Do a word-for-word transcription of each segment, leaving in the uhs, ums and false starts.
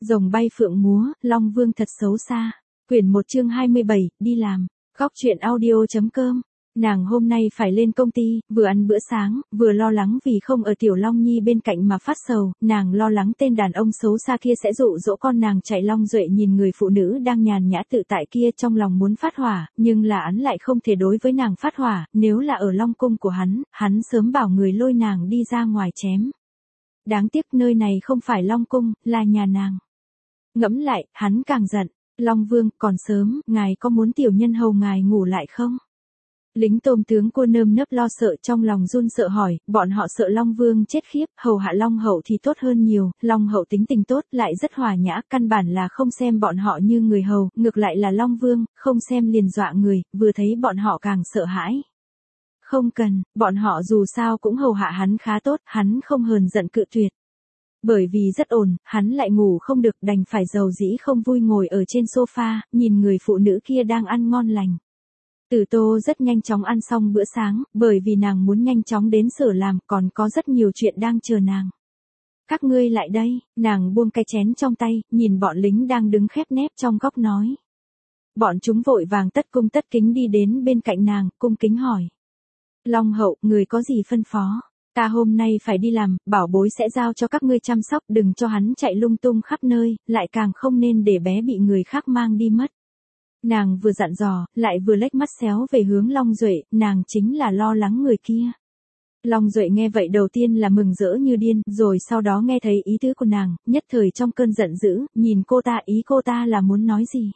Rồng bay phượng múa, Long Vương thật xấu xa. Quyển một chương hai mươi bảy, đi làm. Góc truyện audio chấm com. Nàng hôm nay phải lên công ty, vừa ăn bữa sáng, vừa lo lắng vì không ở Tiểu Long Nhi bên cạnh mà phát sầu, nàng lo lắng tên đàn ông xấu xa kia sẽ dụ dỗ con nàng chạy. Long Duệ nhìn người phụ nữ đang nhàn nhã tự tại kia trong lòng muốn phát hỏa, nhưng là hắn lại không thể đối với nàng phát hỏa, nếu là ở Long Cung của hắn, hắn sớm bảo người lôi nàng đi ra ngoài chém. Đáng tiếc nơi này không phải Long Cung, là nhà nàng. Ngẫm lại, hắn càng giận. Long Vương, còn sớm, ngài có muốn tiểu nhân hầu ngài ngủ lại không? Lính tôm tướng cô nơm nớp lo sợ trong lòng run sợ hỏi, bọn họ sợ Long Vương chết khiếp, hầu hạ Long Hậu thì tốt hơn nhiều, Long Hậu tính tình tốt, lại rất hòa nhã, căn bản là không xem bọn họ như người hầu, ngược lại là Long Vương, không xem liền dọa người, vừa thấy bọn họ càng sợ hãi. Không cần, bọn họ dù sao cũng hầu hạ hắn khá tốt, hắn không hờn giận cự tuyệt. Bởi vì rất ổn, hắn lại ngủ không được, đành phải dầu dĩ không vui ngồi ở trên sofa, nhìn người phụ nữ kia đang ăn ngon lành. Tử Tô rất nhanh chóng ăn xong bữa sáng, bởi vì nàng muốn nhanh chóng đến sở làm, còn có rất nhiều chuyện đang chờ nàng. Các ngươi lại đây, nàng buông cái chén trong tay, nhìn bọn lính đang đứng khép nép trong góc nói. Bọn chúng vội vàng tất cung tất kính đi đến bên cạnh nàng, cung kính hỏi. Long Hậu, người có gì phân phó? Ta hôm nay phải đi làm, bảo bối sẽ giao cho các ngươi chăm sóc, đừng cho hắn chạy lung tung khắp nơi, lại càng không nên để bé bị người khác mang đi mất. Nàng vừa dặn dò, lại vừa lếch mắt xéo về hướng Long Duệ, nàng chính là lo lắng người kia. Long Duệ nghe vậy đầu tiên là mừng rỡ như điên, rồi sau đó nghe thấy ý tứ của nàng, nhất thời trong cơn giận dữ, nhìn cô ta, ý cô ta là muốn nói gì?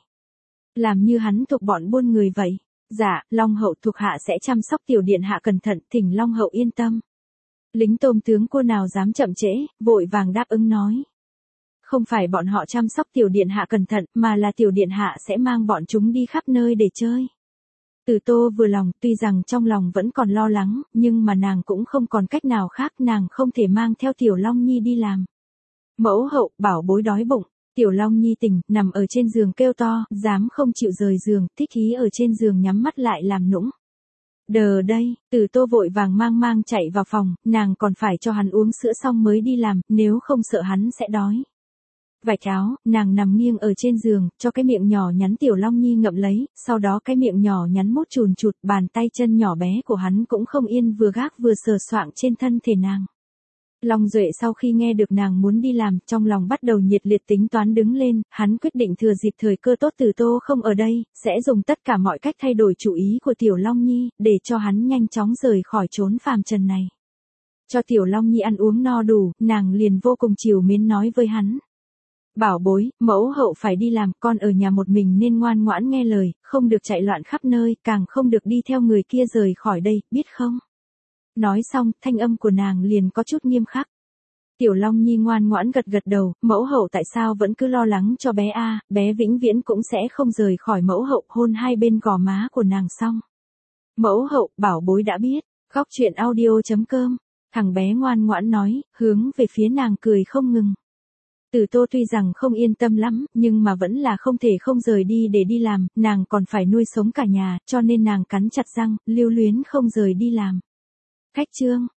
Làm như hắn thuộc bọn buôn người vậy. Dạ, Long Hậu thuộc hạ sẽ chăm sóc tiểu điện hạ cẩn thận, thỉnh Long Hậu yên tâm. Lính tôm tướng cô nào dám chậm trễ, vội vàng đáp ứng nói. Không phải bọn họ chăm sóc tiểu điện hạ cẩn thận, mà là tiểu điện hạ sẽ mang bọn chúng đi khắp nơi để chơi. Tử Tô vừa lòng, tuy rằng trong lòng vẫn còn lo lắng, nhưng mà nàng cũng không còn cách nào khác, nàng không thể mang theo Tiểu Long Nhi đi làm. Mẫu hậu, bảo bối đói bụng. Tiểu Long Nhi tỉnh, nằm ở trên giường kêu to, dám không chịu rời giường, thích ý ở trên giường nhắm mắt lại làm nũng. Đờ đây, Tử Tô vội vàng mang mang chạy vào phòng, nàng còn phải cho hắn uống sữa xong mới đi làm, nếu không sợ hắn sẽ đói. Vạch áo, nàng nằm nghiêng ở trên giường, cho cái miệng nhỏ nhắn Tiểu Long Nhi ngậm lấy, sau đó cái miệng nhỏ nhắn mút chùn chụt, bàn tay chân nhỏ bé của hắn cũng không yên vừa gác vừa sờ soạng trên thân thể nàng. Long Duệ sau khi nghe được nàng muốn đi làm, trong lòng bắt đầu nhiệt liệt tính toán đứng lên, hắn quyết định thừa dịp thời cơ tốt Tử Tô không ở đây, sẽ dùng tất cả mọi cách thay đổi chủ ý của Tiểu Long Nhi, để cho hắn nhanh chóng rời khỏi chốn phàm trần này. Cho Tiểu Long Nhi ăn uống no đủ, nàng liền vô cùng trìu mến nói với hắn. Bảo bối, mẫu hậu phải đi làm, con ở nhà một mình nên ngoan ngoãn nghe lời, không được chạy loạn khắp nơi, càng không được đi theo người kia rời khỏi đây, biết không? Nói xong, thanh âm của nàng liền có chút nghiêm khắc. Tiểu Long Nhi ngoan ngoãn gật gật đầu, mẫu hậu tại sao vẫn cứ lo lắng cho bé a, bé vĩnh viễn cũng sẽ không rời khỏi mẫu hậu, hôn hai bên gò má của nàng xong. Mẫu hậu, bảo bối đã biết, góc truyện audio chấm com, thằng bé ngoan ngoãn nói, hướng về phía nàng cười không ngừng. Tử Tô tuy rằng không yên tâm lắm, nhưng mà vẫn là không thể không rời đi để đi làm, nàng còn phải nuôi sống cả nhà, cho nên nàng cắn chặt răng, lưu luyến không rời đi làm. Khách chương,